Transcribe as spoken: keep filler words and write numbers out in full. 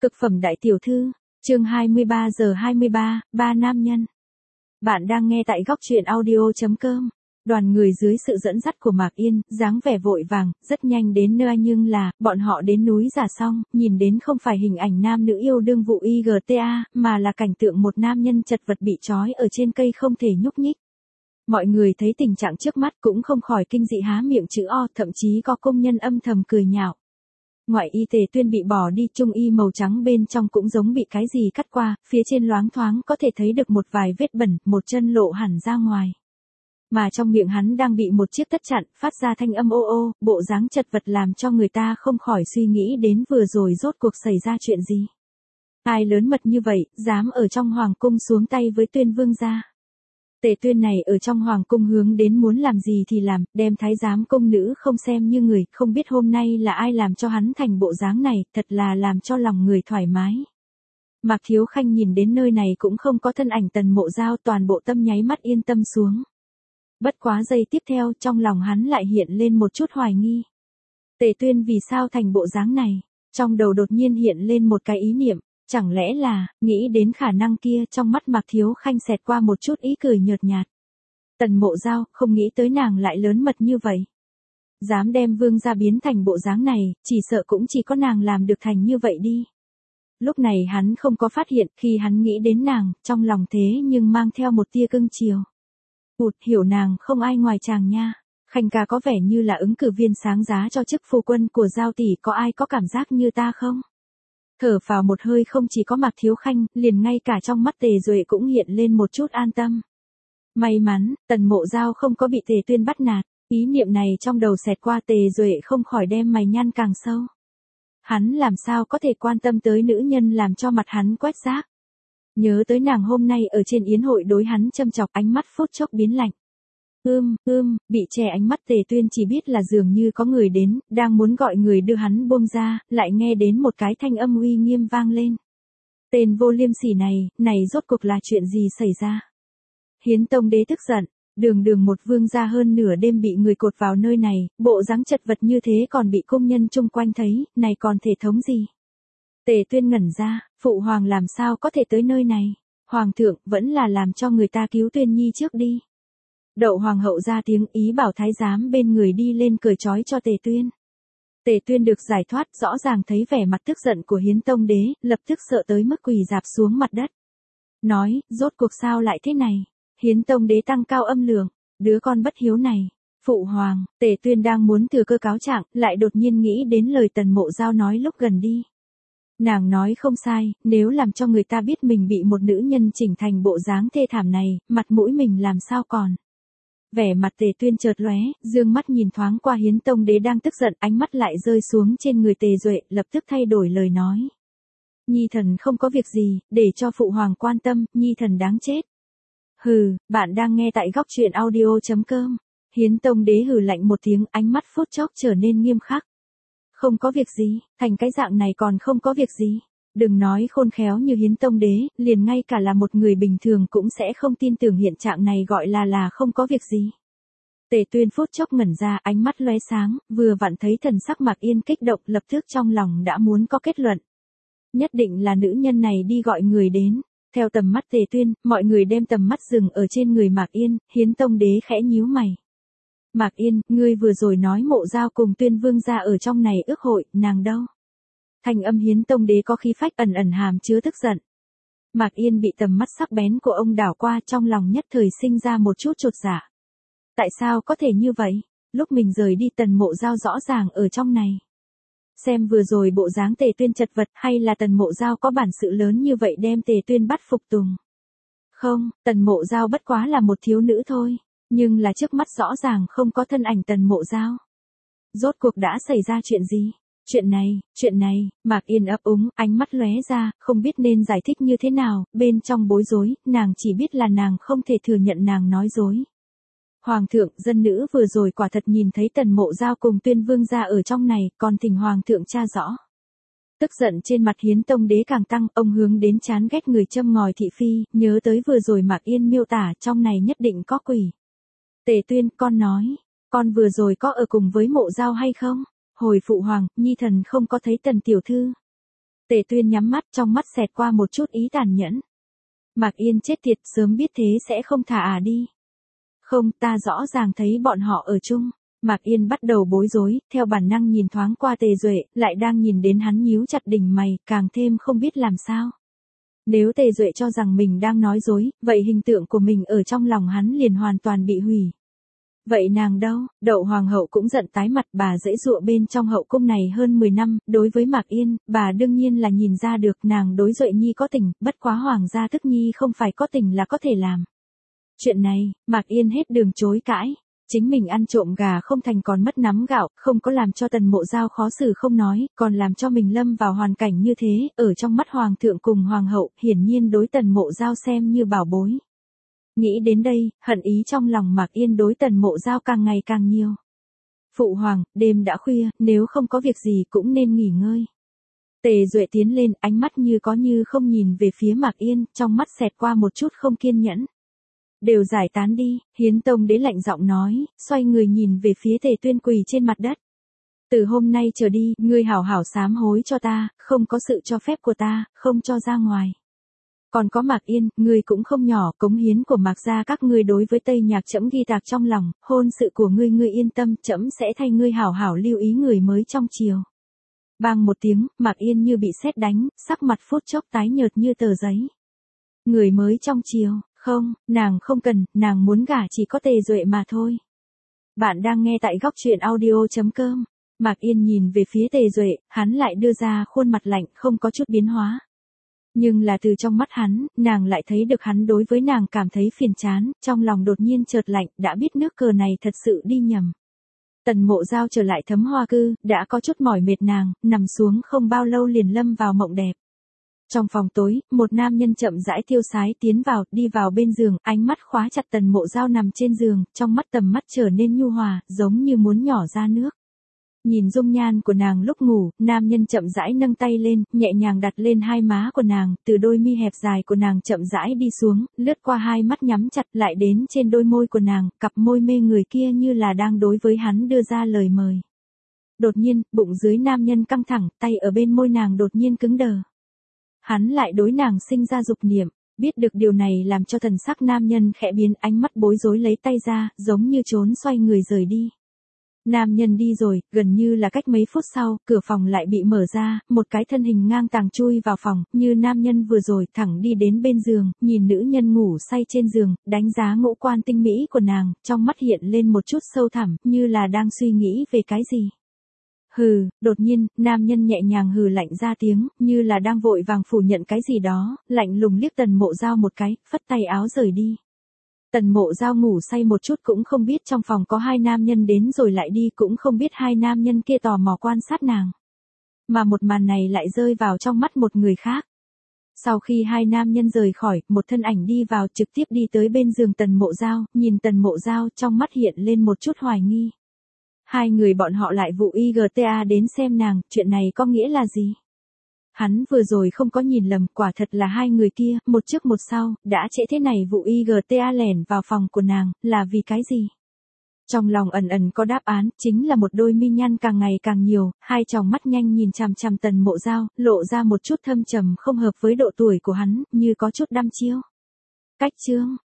Cực phẩm đại tiểu thư, chương hai mươi ba giờ hai mươi ba, ba nam nhân. Bạn đang nghe tại góc truyện audio chấm com. Đoàn người dưới sự dẫn dắt của Mạc Yên, dáng vẻ vội vàng, rất nhanh đến nơi nhưng là, bọn họ đến núi Giả xong, nhìn đến không phải hình ảnh nam nữ yêu đương vụ i giê tê a, mà là cảnh tượng một nam nhân chật vật bị trói ở trên cây không thể nhúc nhích. Mọi người thấy tình trạng trước mắt cũng không khỏi kinh dị há miệng chữ O, thậm chí có công nhân âm thầm cười nhạo. Ngoại y Tề Tuyên bị bỏ đi, trung y màu trắng bên trong cũng giống bị cái gì cắt qua, phía trên loáng thoáng có thể thấy được một vài vết bẩn, một chân lộ hẳn ra ngoài. Mà trong miệng hắn đang bị một chiếc tất chặn, phát ra thanh âm ô ô, bộ dáng chật vật làm cho người ta không khỏi suy nghĩ đến vừa rồi rốt cuộc xảy ra chuyện gì. Ai lớn mật như vậy, dám ở trong hoàng cung xuống tay với Tuyên vương gia. Tề Tuyên này ở trong hoàng cung hướng đến muốn làm gì thì làm, đem thái giám công nữ không xem như người, không biết hôm nay là ai làm cho hắn thành bộ dáng này, thật là làm cho lòng người thoải mái. Mạc Thiếu Khanh nhìn đến nơi này cũng không có thân ảnh Tần Mộ Giao, toàn bộ tâm nháy mắt yên tâm xuống. Bất quá giây tiếp theo trong lòng hắn lại hiện lên một chút hoài nghi. Tề Tuyên vì sao thành bộ dáng này? Trong đầu đột nhiên hiện lên một cái ý niệm. Chẳng lẽ là, nghĩ đến khả năng kia, trong mắt Mạc Thiếu Khanh xẹt qua một chút ý cười nhợt nhạt. Tần Mộ Giao, không nghĩ tới nàng lại lớn mật như vậy. Dám đem vương gia biến thành bộ dáng này, chỉ sợ cũng chỉ có nàng làm được thành như vậy đi. Lúc này hắn không có phát hiện, khi hắn nghĩ đến nàng, trong lòng thế nhưng mang theo một tia cưng chiều. Ụt, hiểu nàng không ai ngoài chàng nha. Khanh ca có vẻ như là ứng cử viên sáng giá cho chức phu quân của Giao tỷ, có ai có cảm giác như ta không? Thở vào một hơi, không chỉ có Mạc Thiếu Khanh, liền ngay cả trong mắt Tề Duệ cũng hiện lên một chút an tâm. May mắn, Tần Mộ Giao không có bị Tề Tuyên bắt nạt, ý niệm này trong đầu xẹt qua, Tề Duệ không khỏi đem mày nhăn càng sâu. Hắn làm sao có thể quan tâm tới nữ nhân làm cho mặt hắn quét rác. Nhớ tới nàng hôm nay ở trên yến hội đối hắn châm chọc, ánh mắt phút chốc biến lạnh. Ưm, ưm, bị che ánh mắt Tề Tuyên chỉ biết là dường như có người đến, đang muốn gọi người đưa hắn buông ra, lại nghe đến một cái thanh âm uy nghiêm vang lên. Tên vô liêm sỉ này, này rốt cuộc là chuyện gì xảy ra? Hiến Tông đế tức giận, đường đường một vương gia hơn nửa đêm bị người cột vào nơi này, bộ dáng chật vật như thế còn bị công nhân chung quanh thấy, này còn thể thống gì? Tề Tuyên ngẩn ra, phụ hoàng làm sao có thể tới nơi này? Hoàng thượng vẫn là làm cho người ta cứu Tuyên Nhi trước đi. Đậu hoàng hậu ra tiếng, ý bảo thái giám bên người đi lên cởi trói cho Tề Tuyên. Tề Tuyên được giải thoát, rõ ràng thấy vẻ mặt tức giận của Hiến Tông đế, lập tức sợ tới mức quỳ rạp xuống mặt đất. Nói, rốt cuộc sao lại thế này? Hiến Tông đế tăng cao âm lượng, đứa con bất hiếu này. Phụ hoàng, Tề Tuyên đang muốn thừa cơ cáo trạng, lại đột nhiên nghĩ đến lời Tần Mộ Giao nói lúc gần đi. Nàng nói không sai, nếu làm cho người ta biết mình bị một nữ nhân chỉnh thành bộ dáng thê thảm này, mặt mũi mình làm sao còn. Vẻ mặt Tề Tuyên chợt lóe, dương mắt nhìn thoáng qua Hiến Tông đế đang tức giận, ánh mắt lại rơi xuống trên người Tề Duệ, lập tức thay đổi lời nói. Nhi thần không có việc gì, để cho phụ hoàng quan tâm, Nhi thần đáng chết. Hừ, bạn đang nghe tại góc truyện audio chấm com. Hiến Tông đế hừ lạnh một tiếng, ánh mắt phút chốc trở nên nghiêm khắc. Không có việc gì, thành cái dạng này còn không có việc gì. Đừng nói khôn khéo như Hiến Tông đế, liền ngay cả là một người bình thường cũng sẽ không tin tưởng hiện trạng này gọi là là không có việc gì. Tề Tuyên phút chốc ngẩn ra, ánh mắt lóe sáng, vừa vặn thấy thần sắc Mạc Yên kích động, lập tức trong lòng đã muốn có kết luận. Nhất định là nữ nhân này đi gọi người đến. Theo tầm mắt Tề Tuyên, mọi người đem tầm mắt dừng ở trên người Mạc Yên, Hiến Tông đế khẽ nhíu mày. Mạc Yên, ngươi vừa rồi nói Mộ Giao cùng Tuyên vương gia ở trong này ước hội, nàng đâu? Thanh âm Hiến Tông đế có khí phách ẩn ẩn hàm chứa tức giận. Mạc Yên bị tầm mắt sắc bén của ông đảo qua, trong lòng nhất thời sinh ra một chút chột dạ. Tại sao có thể như vậy? Lúc mình rời đi Tần Mộ Giao rõ ràng ở trong này. Xem vừa rồi bộ dáng Tề Tuyên chật vật, hay là Tần Mộ Giao có bản sự lớn như vậy đem Tề Tuyên bắt phục tùng? Không, Tần Mộ Giao bất quá là một thiếu nữ thôi, nhưng là trước mắt rõ ràng không có thân ảnh Tần Mộ Giao. Rốt cuộc đã xảy ra chuyện gì? Chuyện này, chuyện này, Mạc Yên ấp úng, ánh mắt lóe ra, không biết nên giải thích như thế nào, bên trong bối rối, nàng chỉ biết là nàng không thể thừa nhận nàng nói dối. Hoàng thượng, dân nữ vừa rồi quả thật nhìn thấy Tần Mộ Giao cùng Tuyên vương gia ở trong này, còn thỉnh Hoàng thượng tra rõ. Tức giận trên mặt Hiến Tông đế càng tăng, ông hướng đến chán ghét người châm ngòi thị phi, nhớ tới vừa rồi Mạc Yên miêu tả, trong này nhất định có quỷ. Tề Tuyên, con nói, con vừa rồi có ở cùng với Mộ Giao hay không? Hồi phụ hoàng, Nhi thần không có thấy Tần tiểu thư. Tề Tuyên nhắm mắt, trong mắt xẹt qua một chút ý tàn nhẫn. Mạc Yên chết tiệt, sớm biết thế sẽ không thả à đi. Không, ta rõ ràng thấy bọn họ ở chung. Mạc Yên bắt đầu bối rối, theo bản năng nhìn thoáng qua Tề Duệ, lại đang nhìn đến hắn nhíu chặt đỉnh mày, càng thêm không biết làm sao. Nếu Tề Duệ cho rằng mình đang nói dối, vậy hình tượng của mình ở trong lòng hắn liền hoàn toàn bị hủy. Vậy nàng đâu? Đậu hoàng hậu cũng giận tái mặt, bà giãy giụa bên trong hậu cung này hơn mười năm, đối với Mạc Yên, bà đương nhiên là nhìn ra được nàng đối Duệ Nhi có tình, bất quá hoàng gia tức nhi không phải có tình là có thể làm. Chuyện này, Mạc Yên hết đường chối cãi. Chính mình ăn trộm gà không thành còn mất nắm gạo, không có làm cho Tần Mộ Giao khó xử không nói, còn làm cho mình lâm vào hoàn cảnh như thế, ở trong mắt hoàng thượng cùng hoàng hậu, hiển nhiên đối Tần Mộ Giao xem như bảo bối. Nghĩ đến đây, hận ý trong lòng Mạc Yên đối Tần Mộ Giao càng ngày càng nhiều. Phụ hoàng, đêm đã khuya, nếu không có việc gì cũng nên nghỉ ngơi. Tề Duệ tiến lên, ánh mắt như có như không nhìn về phía Mạc Yên, trong mắt xẹt qua một chút không kiên nhẫn. Đều giải tán đi, Hiến Tông Đế lạnh giọng nói, xoay người nhìn về phía Tề Tuyên quỳ trên mặt đất. Từ hôm nay trở đi, ngươi hảo hảo sám hối cho ta, không có sự cho phép của ta, không cho ra ngoài. Còn có Mạc Yên, ngươi cũng không nhỏ, cống hiến của Mạc gia các ngươi đối với Tây Nhạc trẫm ghi tạc trong lòng, hôn sự của ngươi ngươi yên tâm, trẫm sẽ thay ngươi hảo hảo lưu ý người mới trong triều. Bang một tiếng, Mạc Yên như bị sét đánh, sắc mặt phút chốc tái nhợt như tờ giấy. Người mới trong triều. Không, nàng không cần, nàng muốn gả chỉ có Tề Duệ mà thôi. Bạn đang nghe tại góc truyện audio chấm com. Mạc Yên nhìn về phía Tề Duệ, hắn lại đưa ra khuôn mặt lạnh, không có chút biến hóa. Nhưng là từ trong mắt hắn, nàng lại thấy được hắn đối với nàng cảm thấy phiền chán, trong lòng đột nhiên chợt lạnh, đã biết nước cờ này thật sự đi nhầm. Tần Mộ Giao trở lại Thấm Hoa Cư, đã có chút mỏi mệt nàng, nằm xuống không bao lâu liền lâm vào mộng đẹp. Trong phòng tối, một nam nhân chậm rãi tiêu sái tiến vào, đi vào bên giường, ánh mắt khóa chặt Tần Mộ Giao nằm trên giường, trong mắt tầm mắt trở nên nhu hòa, giống như muốn nhỏ ra nước. Nhìn dung nhan của nàng lúc ngủ, nam nhân chậm rãi nâng tay lên, nhẹ nhàng đặt lên hai má của nàng, từ đôi mi hẹp dài của nàng chậm rãi đi xuống, lướt qua hai mắt nhắm chặt lại đến trên đôi môi của nàng, cặp môi mê người kia như là đang đối với hắn đưa ra lời mời. Đột nhiên, bụng dưới nam nhân căng thẳng, tay ở bên môi nàng đột nhiên cứng đờ. Hắn lại đối nàng sinh ra dục niệm, biết được điều này làm cho thần sắc nam nhân khẽ biến, ánh mắt bối rối lấy tay ra, giống như trốn xoay người rời đi. Nam nhân đi rồi, gần như là cách mấy phút sau, cửa phòng lại bị mở ra, một cái thân hình ngang tàng chui vào phòng, như nam nhân vừa rồi thẳng đi đến bên giường, nhìn nữ nhân ngủ say trên giường, đánh giá ngũ quan tinh mỹ của nàng, trong mắt hiện lên một chút sâu thẳm, như là đang suy nghĩ về cái gì. Hừ, đột nhiên, nam nhân nhẹ nhàng hừ lạnh ra tiếng, như là đang vội vàng phủ nhận cái gì đó, lạnh lùng liếc Tần Mộ Giao một cái, phất tay áo rời đi. Tần Mộ Giao ngủ say một chút cũng không biết trong phòng có hai nam nhân đến rồi lại đi, cũng không biết hai nam nhân kia tò mò quan sát nàng. Mà một màn này lại rơi vào trong mắt một người khác. Sau khi hai nam nhân rời khỏi, một thân ảnh đi vào trực tiếp đi tới bên giường Tần Mộ Giao, nhìn Tần Mộ Giao trong mắt hiện lên một chút hoài nghi. Hai người bọn họ lại vụ i giê tê a đến xem nàng, chuyện này có nghĩa là gì? Hắn vừa rồi không có nhìn lầm, quả thật là hai người kia, một trước một sau, đã trễ thế này vụ i giê tê a lẻn vào phòng của nàng, là vì cái gì? Trong lòng ẩn ẩn có đáp án, chính là một đôi mi nhăn càng ngày càng nhiều, hai tròng mắt nhanh nhìn chằm chằm Tần Mộ Giao, lộ ra một chút thâm trầm không hợp với độ tuổi của hắn, như có chút đăm chiêu. Cách chương,